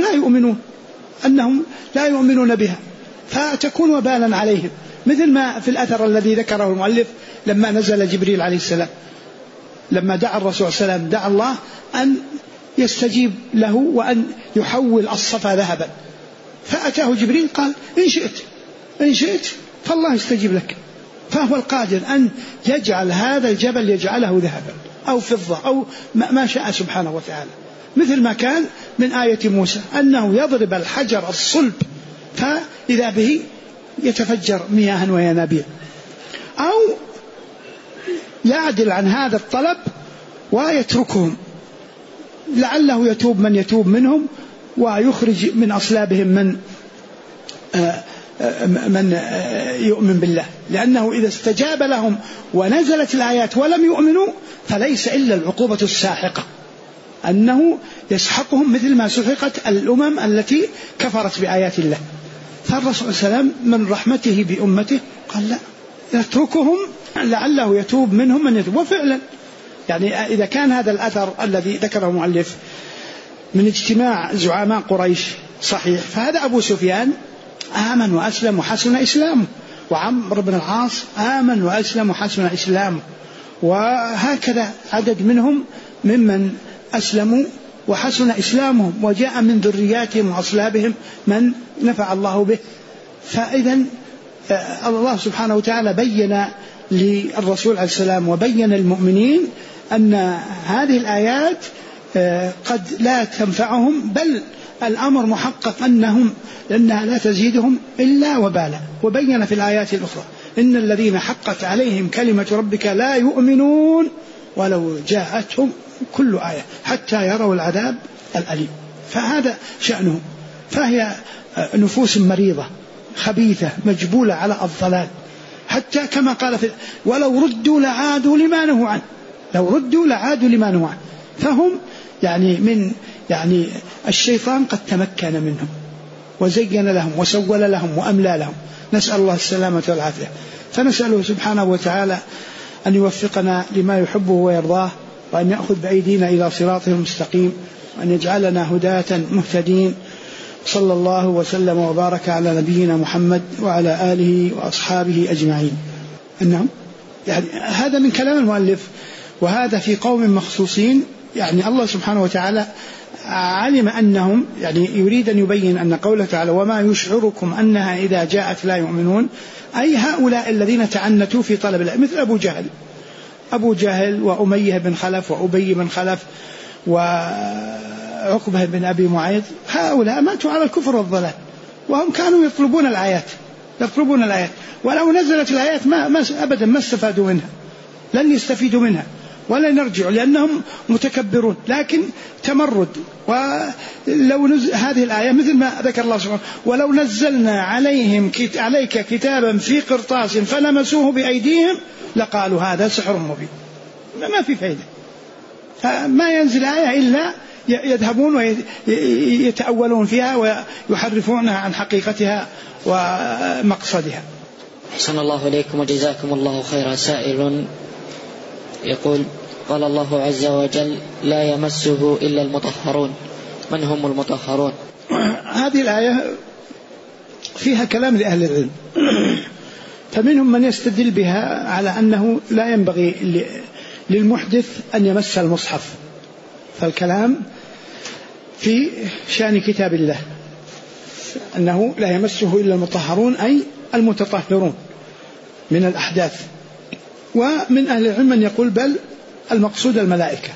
لا يؤمنون بها، فتكون وبالا عليهم، مثل ما في الأثر الذي ذكره المؤلف لما نزل جبريل عليه السلام، لما دعا الرسول صلى الله عليه وسلم دعا الله أن يستجيب له وأن يحول الصفا ذهبا، فأتاه جبريل قال إن شئت فالله يستجيب لك، فهو القادر أن يجعل هذا الجبل يجعله ذهبا أو فضة أو ما شاء سبحانه وتعالى، مثل ما كان من آية موسى أنه يضرب الحجر الصلب فإذا به يتفجر مياه وينابيع، أو يعدل عن هذا الطلب ويتركهم لعله يتوب من يتوب منهم ويخرج من أصلابهم من يؤمن بالله، لأنه إذا استجاب لهم ونزلت الآيات ولم يؤمنوا فليس إلا العقوبة الساحقة، أنه يسحقهم مثل ما سحقت الأمم التي كفرت بآيات الله. فالرسول صلى الله عليه وسلم من رحمته بأمته قال لا يتركهم لعله يتوب منهم من يتوب. وفعلا يعني إذا كان هذا الأثر الذي ذكره المؤلف من اجتماع زعماء قريش صحيح، فهذا أبو سفيان آمن وأسلم وحسن إسلامه، وعمرو بن العاص آمن وأسلم وحسن إسلامه، وهكذا عدد منهم ممن أسلموا وحسن إسلامهم وجاء من ذرياتهم وأصلابهم من نفع الله به. فإذا الله سبحانه وتعالى بين للرسول عليه السلام وبين المؤمنين أن هذه الآيات قد لا تنفعهم، بل الأمر محقق أنها لا تزيدهم إلا وبالا. وبين في الآيات الأخرى إن الذين حقت عليهم كلمة ربك لا يؤمنون ولو جاءتهم كل آية حتى يروا العذاب الأليم. فهذا شأنهم. فهي نفوس مريضة خبيثة مجبولة على الضلال، حتى كما قال ولو ردوا لعادوا لما نهوا عنه، لو ردوا لعادوا لما نهوا عنه. فهم يعني الشيطان قد تمكن منهم وزين لهم وسول لهم وأملى لهم. نسأل الله السلامة والعافية. فنسأله سبحانه وتعالى أن يوفقنا لما يحبه ويرضاه، وأن يأخذ بأيدينا إلى صراطه المستقيم، وأن يجعلنا هداة مهتدين. صلى الله وسلم وبارك على نبينا محمد وعلى آله وأصحابه أجمعين. إنهم يعني هذا من كلام المؤلف، وهذا في قوم مخصوصين. يعني الله سبحانه وتعالى علم أنهم يريد أن يبين أن قوله تعالى وما يشعركم أنها إذا جاءت لا يؤمنون، أي هؤلاء الذين تعنتوا في طلب العلم، مثل أبو جهل وأمية بن خلف وأبي بن خلف وعقبة بن أبي معيط، هؤلاء ماتوا على الكفر والضلال، وهم كانوا يطلبون الآيات ولو نزلت الآيات أبدا ما استفادوا منها، لن يستفيدوا منها ولن يرجعوا، لأنهم متكبرون. لكن تمرد. ولو هذه الآية مثل ما ذكر الله سبحانه ولو نزلنا عليك كتابا في قرطاس فلمسوه بأيديهم لقالوا هذا سحر مبين. ما في فائدة. ما ينزل آية إلا يذهبون ويتأولون فيها ويحرفونها عن حقيقتها ومقصدها. أحسن الله إليكم وجزاكم الله خيرا. سائل يقول قال الله عز وجل لا يمسه إلا المطهرون، من هم المطهرون؟ هذه الآية فيها كلام لأهل العلم، فمنهم من يستدل بها على أنه لا ينبغي للمحدث أن يمس المصحف، فالكلام في شأن كتاب الله أنه لا يمسه إلا المطهرون أي المتطهرون من الأحداث. ومن أهل العلم من يقول بل المقصود الملائكة،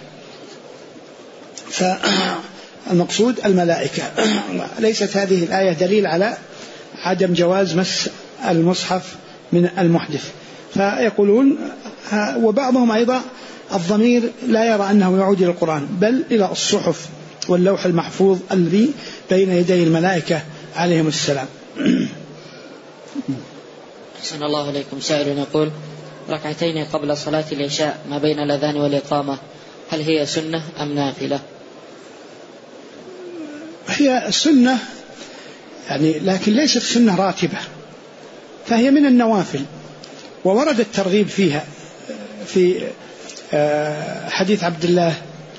فالمقصود الملائكة. ليست هذه الآية دليل على عدم جواز مس المصحف من المحدث. فيقولون وبعضهم أيضا الضمير لا يرى أنه يعود إلى القرآن بل إلى الصحف واللوح المحفوظ الذي بين يدي الملائكة عليهم السلام. أحسن الله إليكم. سائل يقول ركعتين قبل صلاة العشاء ما بين الأذان والإقامة، هل هي سنة أم نافلة؟ هي سنة لكن ليست سنة راتبة، فهي من النوافل، وورد الترغيب فيها في حديث عبد الله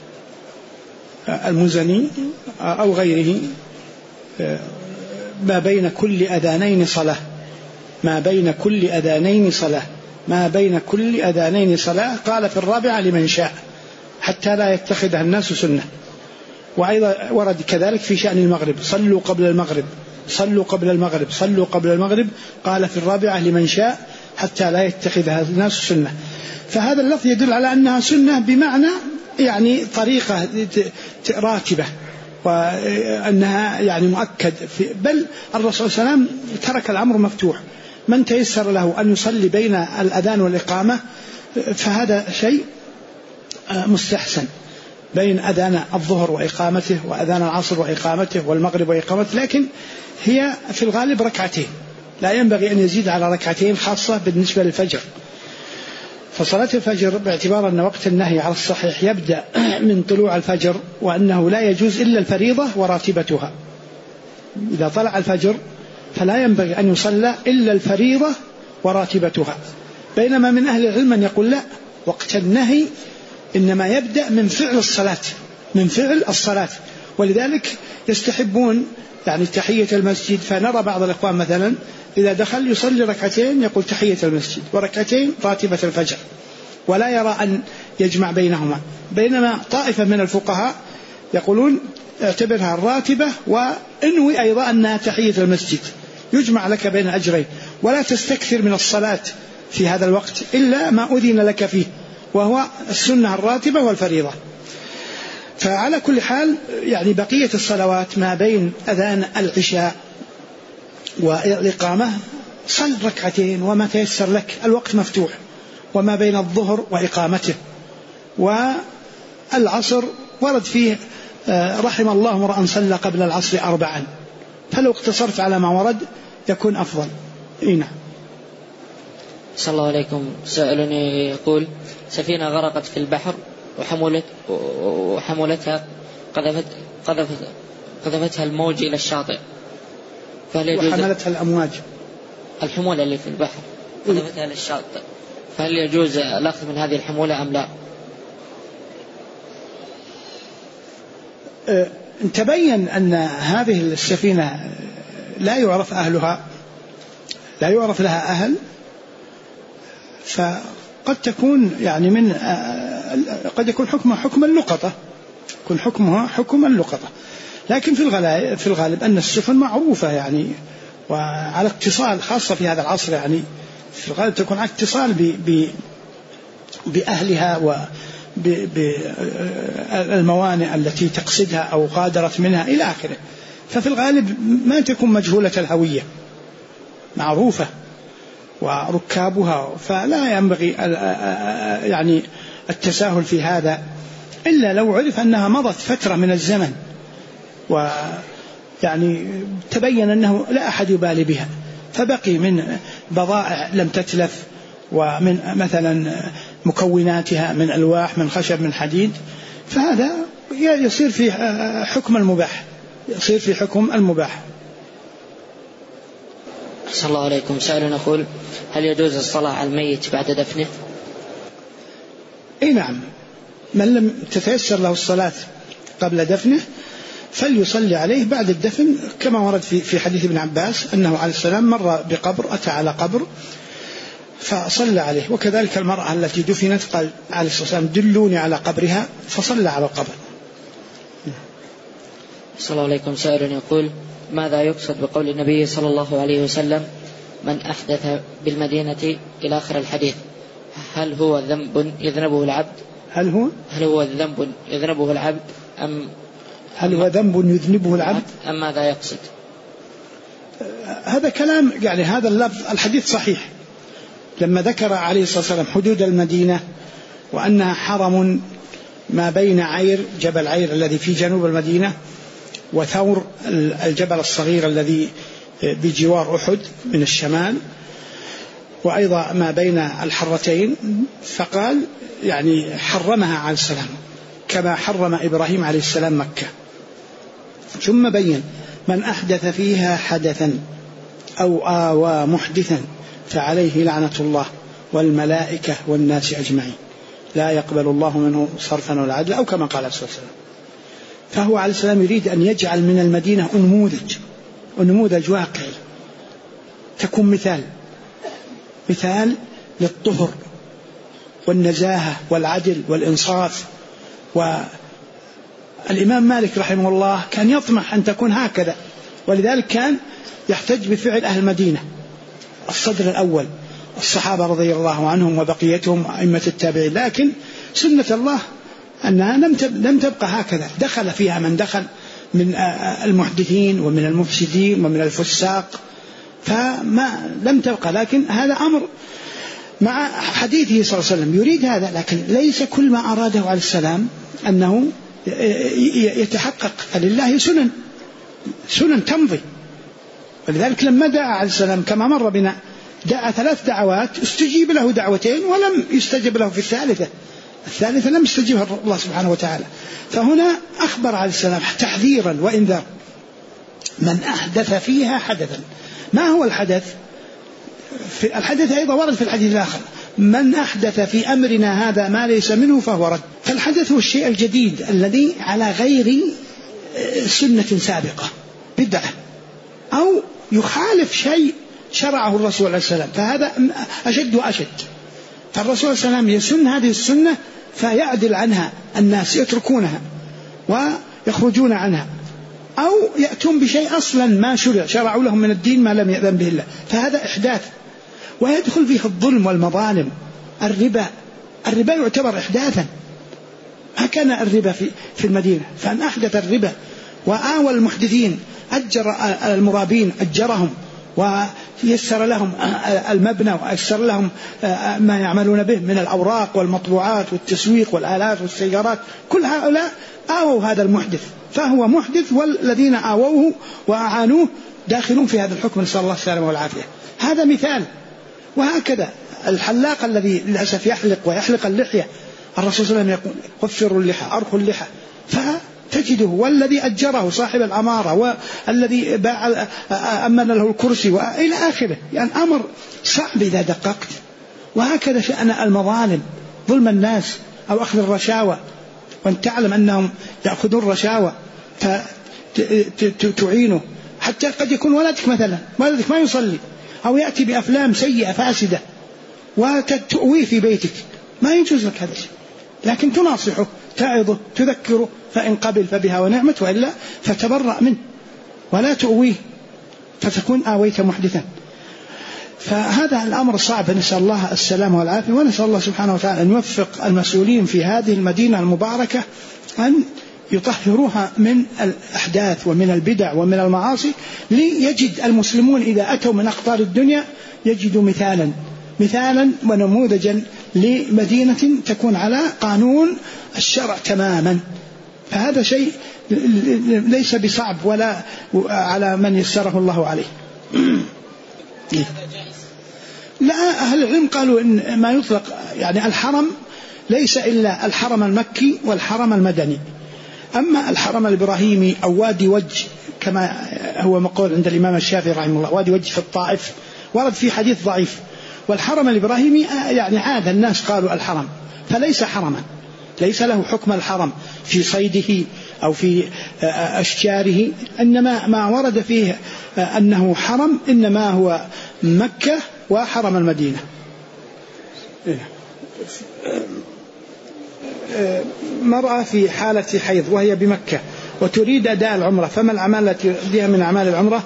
المزني أو غيره ما بين كل أذانين صلاة، ما بين كل أذانين صلاة، ما بين كل أذانين صلاة. قال في الرابعة لمن شاء حتى لا يتخذها الناس سنة. وأيضا ورد كذلك في شأن المغرب صلوا قبل المغرب، صلوا قبل المغرب، صلوا قبل المغرب. قال في الرابعة لمن شاء حتى لا يتخذها الناس سنة. فهذا اللفظ يدل على أنها سنة بمعنى طريقة راتبة، وأنها مؤكد بل الرسول صلى الله عليه وسلم ترك الأمر مفتوح، من تيسر له أن يصلي بين الأذان والإقامة فهذا شيء مستحسن، بين أذان الظهر وإقامته وأذان العصر وإقامته والمغرب وإقامته. لكن هي في الغالب ركعتين، لا ينبغي أن يزيد على ركعتين، خاصة بالنسبة للفجر. فصلاة الفجر باعتبار أن وقت النهي على الصحيح يبدأ من طلوع الفجر، وأنه لا يجوز إلا الفريضة وراتبتها. إذا طلع الفجر فلا ينبغي أن يصلى إلا الفريضة وراتبتها. بينما من أهل العلم من يقول لا، وقت النهي إنما يبدأ من فعل الصلاة، من فعل الصلاة. ولذلك يستحبون تحية المسجد. فنرى بعض الإخوان مثلا إذا دخل يصلي ركعتين يقول تحية المسجد وركعتين راتبة الفجر، ولا يرى أن يجمع بينهما. بينما طائفة من الفقهاء يقولون اعتبرها الراتبة وانوي أيضا أنها تحية المسجد، يجمع لك بين أجرين، ولا تستكثر من الصلاة في هذا الوقت إلا ما أذن لك فيه، وهو السنة الراتبة والفريضة. فعلى كل حال يعني بقية الصلوات ما بين أذان العشاء والإقامة صل ركعتين وما تيسر لك، الوقت مفتوح، وما بين الظهر وإقامته. والعصر ورد فيه رحم الله امرأ صلى قبل العصر 4، فلو اقتصرت على ما ورد يكون أفضل. نعم. صلى الله عليكم. سائل يقول: سفينة غرقت في البحر وحمولتها قذفتها الموج إلى الشاطئ، وحملتها الأمواج، الحمولة اللي في البحر قذفتها إلى الشاطئ، فهل يجوز الأخذ من هذه الحمولة أم لا؟ تبين أن هذه السفينة لا يعرف أهلها، لا يعرف لها أهل، فقد تكون يعني من قد يكون حكمها حكم اللقطة، يكون حكمها حكم اللقطة. لكن في الغالب أن السفن معروفة يعني وعلى اتصال، خاصة في هذا العصر يعني في الغالب تكون على اتصال بأهلها وبالموانئ التي تقصدها أو غادرت منها إلى آخره. ففي الغالب ما تكون مجهولة الهوية، معروفة وركابها، فلا ينبغي يعني التساهل في هذا، إلا لو عرف أنها مضت فترة من الزمن ويعني تبين أنه لا أحد يبالي بها، فبقي من بضائع لم تتلف، ومن مثلا مكوناتها من ألواح، من خشب، من حديد، فهذا يصير في حكم المباح، يصير في حكم المباح. صلى الله عليكم. سائل يقول: هل يجوز الصلاة على الميت بعد دفنه؟ اي نعم، من لم تتيسر له الصلاة قبل دفنه فليصلي عليه بعد الدفن، كما ورد في حديث ابن عباس أنه عليه السلام مر بقبر، أتى على قبر فصلى عليه، وكذلك المرأة التي دفنت قال عليه الصلاة والسلام: دلوني على قبرها، فصلى على القبر. صلى الله عليكم. سائل يقول: ماذا يقصد بقول النبي صلى الله عليه وسلم: من أحدث بالمدينة إلى آخر الحديث؟ هل هو ذنب يذنبه العبد؟ هل هو ذنب يذنبه العبد هل هو ذنب يذنبه العبد أم ماذا يقصد؟ هذا كلام يعني هذا اللفظ الحديث صحيح، لما ذكر عليه الصلاة والسلام حدود المدينة وأنها حرم ما بين عير، جبل عير الذي في جنوب المدينة، وثور الجبل الصغير الذي بجوار أحد من الشمال، وأيضا ما بين الحرتين، فقال يعني حرمها عليه السلام كما حرم إبراهيم عليه السلام مكة. ثم بين: من أحدث فيها حدثا أو آوى محدثا فعليه لعنة الله والملائكة والناس أجمعين، لا يقبل الله منه صرفا ولا عدلا، أو كما قال عليه الصلاة والسلام. فهو عليه السلام يريد أن يجعل من المدينة نموذج واقعي، تكون مثال للطهر والنزاهة والعدل والإنصاف. والإمام مالك رحمه الله كان يطمح أن تكون هكذا، ولذلك كان يحتج بفعل أهل المدينة الصدر الأول، الصحابة رضي الله عنهم وبقيتهم أئمة التابعين. لكن سنة الله أنها لم تبقى هكذا، دخل فيها من دخل من المحدثين ومن المفسدين ومن الفساق، فما لم تبقى. لكن هذا أمر مع حديثه صلى الله عليه وسلم يريد هذا، لكن ليس كل ما أراده عليه السلام أنه يتحقق، فلله سنن تمضي. ولذلك لما دعا عليه السلام كما مر بنا دعا 3 دعوات، استجيب له 2 ولم يستجب له في الثالثة لم يستجيبها الله سبحانه وتعالى. فهنا أخبر عليه السلام تحذيرا وإنذار: من أحدث فيها حدثا. ما هو الحدث؟ الحدث أيضا ورد في الحديث الآخر: من أحدث في أمرنا هذا ما ليس منه فهو رد. فالحدث هو الشيء الجديد الذي على غير سنة سابقة، بدعة، أو يخالف شيء شرعه الرسول عليه السلام، فهذا أشد وأشد. فالرسول عليه السلام يسن هذه السنة فيعدل عنها الناس، يتركونها يخرجون عنها، أو يأتون بشيء أصلا ما شرعوا لهم من الدين ما لم يأذن به الله، فهذا إحداث. ويدخل فيه الظلم والمظالم. الربا يعتبر إحداثا، ما كان الربا في المدينة، فأن أحدث الربا وآوى المحدثين، أجر المرابين أجرهم ويسر لهم المبنى ويسر لهم ما يعملون به من الأوراق والمطبوعات والتسويق والآلات والسيارات، كل هؤلاء آووا هذا المحدث، فهو محدث، والذين آووه وأعانوه داخلون في هذا الحكم، نسأل الله السلامة والعافية. هذا مثال. وهكذا الحلاق الذي للأسف يحلق ويحلق اللحية، الرسول صلى الله عليه وسلم يقول وفروا اللحى، أرخوا اللحى، فتجده والذي أجره صاحب العمارة والذي أمن له الكرسي وإلى آخره، يعني أمر صعب إذا دققت. وهكذا شأن المظالم، ظلم الناس أو أخذ الرشاوى، وأن تعلم أنهم يأخذون رشاوى فتعينه، حتى قد يكون ولدك مثلا ولدك ما يصلي أو يأتي بأفلام سيئة فاسدة وتؤويه في بيتك، ما يجوز لك هذا الشيء، لكن تناصحه تعظه تذكره، فإن قبل فبها ونعمت، وإلا فتبرأ منه ولا تؤويه فتكون آويت محدثا. فهذا الأمر صعب، نسأل الله السلامة والعافية، ونسأل الله سبحانه وتعالى أن يوفق المسؤولين في هذه المدينة المباركة أن يطهروها من الأحداث ومن البدع ومن المعاصي، ليجد المسلمون إذا أتوا من أقطار الدنيا يجدوا مثالا ونموذجا لمدينة تكون على قانون الشرع تماما. فهذا شيء ليس بصعب ولا على من يسره الله عليه. لا، أهل العلم قالوا إن ما يطلق يعني الحرم ليس إلا الحرم المكي والحرم المدني. أما الحرم الإبراهيمي أو وادي وج كما هو مقول عند الإمام الشافعي رحمه الله، وادي وج في الطائف ورد في حديث ضعيف، والحرم الإبراهيمي يعني عاد الناس قالوا الحرم، فليس حرما، ليس له حكم الحرم في صيده أو في أشجاره، إنما ما ورد فيه أنه حرم إنما هو مكة وحرم المدينة. مرأة في حالة حيض وهي بمكة وتريد أداء العمرة، فما الأعمال التي يؤديها من أعمال العمرة؟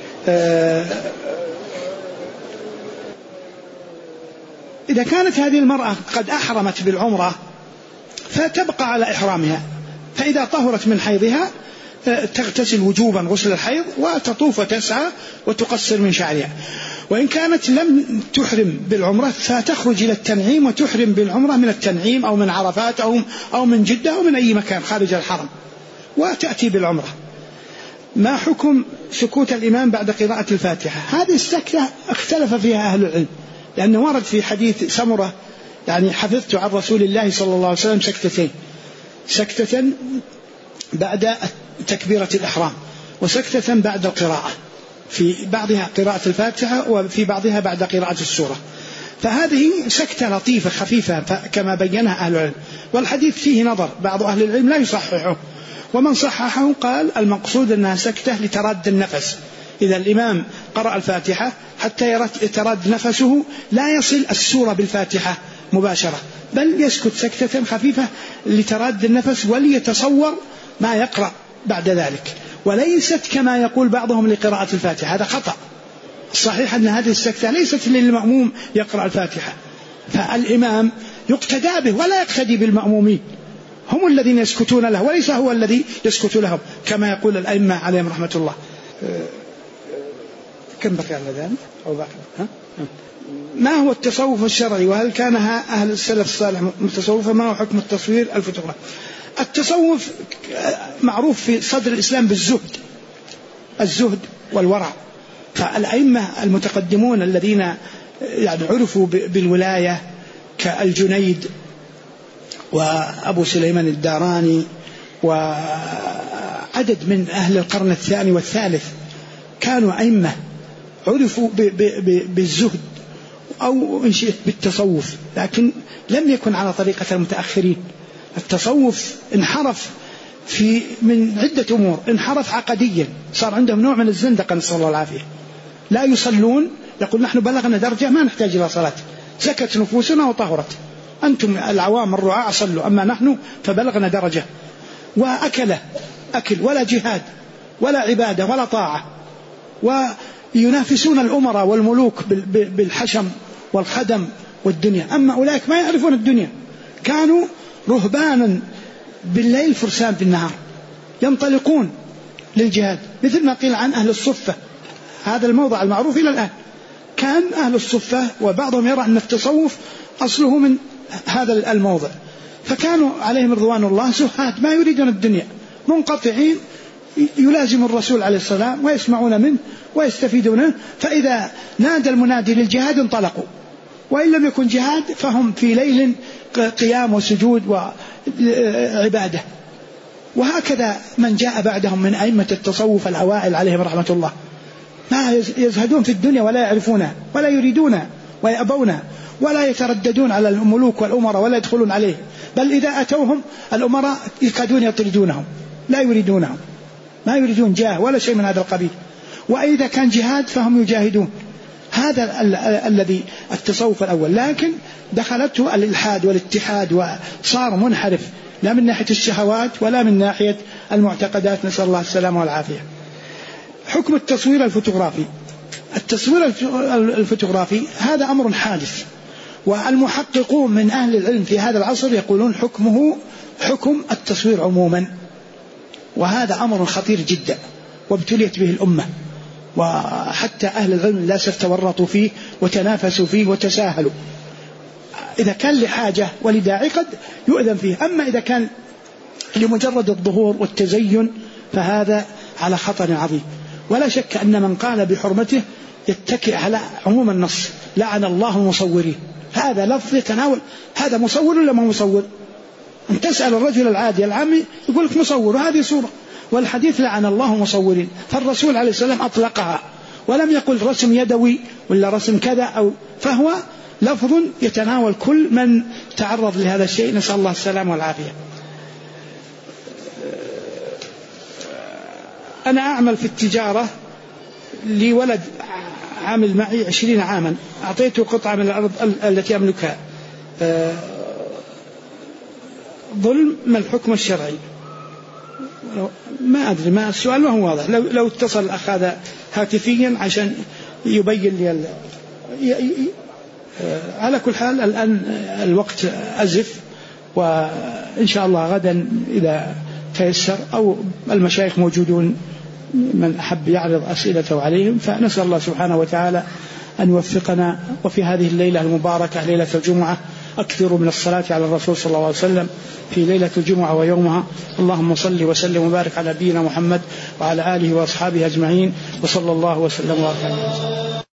إذا كانت هذه المرأة قد أحرمت بالعمرة فتبقى على إحرامها، فإذا طهرت من حيضها تغتسل وجوبا غسل الحيض وتطوف وتسعى وتقصر من شعرها. وإن كانت لم تحرم بالعمرة فتخرج إلى التنعيم وتحرم بالعمرة من التنعيم أو من عرفات أو من جدة أو من أي مكان خارج الحرم وتأتي بالعمرة. ما حكم سكوت الإمام بعد قراءة الفاتحة؟ هذه السكتة اختلف فيها أهل العلم، لأنه ورد في حديث سمرة يعني حفظت عن رسول الله صلى الله عليه وسلم سكتتين، سكتة بعد تكبيرة الإحرام وسكتة بعد القراءة، في بعضها قراءة الفاتحة وفي بعضها بعد قراءة السورة، فهذه سكتة لطيفة خفيفة كما بينها أهل العلم. والحديث فيه نظر، بعض أهل العلم لا يصححه، ومن صححه قال المقصود أنها سكتة لتراد النفس، إذا الإمام قرأ الفاتحة حتى يتراد نفسه لا يصل السورة بالفاتحة مباشرة، بل يسكت سكتة خفيفة لتراد النفس وليتصور ما يقرأ بعد ذلك، وليست كما يقول بعضهم لقراءة الفاتحة، هذا خطأ. الصحيح أن هذه السكتة ليست للمأموم يقرأ الفاتحة، فالإمام يقتدى به ولا يقتدي بالمأمومين، هم الذين يسكتون له وليس هو الذي يسكت لهم كما يقول الأئمة عليهم رحمة الله. كم بقي على ذلك أو باقي؟ ما هو التصوف الشرعي، وهل كان أهل السلف الصالح متصوفا؟ ما هو حكم التصوير الفوتوغراف؟ التصوف معروف في صدر الإسلام الزهد والورع، فالأئمة المتقدمون الذين يعني عرفوا بالولاية كالجنيد وأبو سليمان الداراني وعدد من أهل القرن الثاني والثالث كانوا أئمة عرفوا بالزهد أو إن شئت بالتصوف، لكن لم يكن على طريقة المتأخرين. التصوف انحرف من عدة أمور، انحرف عقديا، صار عندهم نوع من الزندقة نسأل الله العافية، لا يصلون، يقول نحن بلغنا درجة ما نحتاج إلى صلاة، زكت نفوسنا وطهرت، أنتم العوام الرعاع صلوا، أما نحن فبلغنا درجة. وأكله أكل ولا جهاد ولا عبادة ولا طاعة، وينافسون الأمراء والملوك بالحشم والخدم والدنيا. أما أولئك ما يعرفون الدنيا، كانوا رهبانا بالليل فرسان بالنهار، ينطلقون للجهاد، مثل ما قيل عن أهل الصفة، هذا الموضع المعروف إلى الآن. كان أهل الصفة وبعضهم يرى أن التصوف أصله من هذا الموضع، فكانوا عليهم رضوان الله زهاد ما يريدون الدنيا، منقطعين، يلازم الرسول عليه السلام ويسمعون منه ويستفيدون منه، فإذا نادى المنادي للجهاد انطلقوا، وإن لم يكن جهاد فهم في ليل قيام وسجود وعبادة. وهكذا من جاء بعدهم من أئمة التصوف الأوائل عليهم رحمة الله، ما يزهدون في الدنيا ولا يعرفونها ولا يريدونها ويأبونها، ولا يترددون على الملوك والأمراء ولا يدخلون عليه، بل إذا أتوهم الأمراء يكادون يطردونهم، لا يريدونهم، ما يريدون جاه ولا شيء من هذا القبيل. وإذا كان جهاد فهم يجاهدون. هذا الذي التصوف الأول، لكن دخلته الإلحاد والاتحاد وصار منحرف، لا من ناحية الشهوات ولا من ناحية المعتقدات، نسأل الله السلامة والعافية. حكم التصوير الفوتوغرافي. التصوير الفوتوغرافي هذا أمر حادث، والمحققون من أهل العلم في هذا العصر يقولون حكمه حكم التصوير عموما، وهذا أمر خطير جدا وابتليت به الأمة، وحتى أهل العلم للأسف تورطوا فيه وتنافسوا فيه وتساهلوا. إذا كان لحاجة ولداعي قد يؤذن فيه، أما إذا كان لمجرد الظهور والتزين فهذا على خطر عظيم. ولا شك أن من قال بحرمته يتكئ على عموم النص، لعن الله المصورين، هذا لفظ يتناول هذا مصور ولا ما مصور. أن تسأل الرجل العادي العامي يقول لك مصور، وهذه صورة، والحديث لعن الله المصورين، فالرسول عليه السلام أطلقها ولم يقل رسم يدوي ولا رسم كذا، فهو لفظ يتناول كل من تعرض لهذا الشيء، نسأل الله السلامة والعافية. أنا أعمل في التجارة، لي ولد عامل معي 20 عاما، أعطيته قطعة من الأرض التي أملكها، ظلم ما الحكم الشرعي؟ ما أدري، ما السؤال ما هو واضح، لو اتصل الأخ هذا هاتفيا عشان يبين لي على كل حال الآن الوقت أزف، وإن شاء الله غدا إذا تيسر أو المشايخ موجودون من أحب يعرض أسئلته عليهم، فنسأل الله سبحانه وتعالى أن يوفقنا. وفي هذه الليلة المباركة ليلة الجمعة أكثروا من الصلاة على الرسول صلى الله عليه وسلم في ليلة الجمعة ويومها. اللهم صل وسلم وبارك على نبينا محمد وعلى آله وأصحابه أجمعين، وصلى الله وسلم وبارك على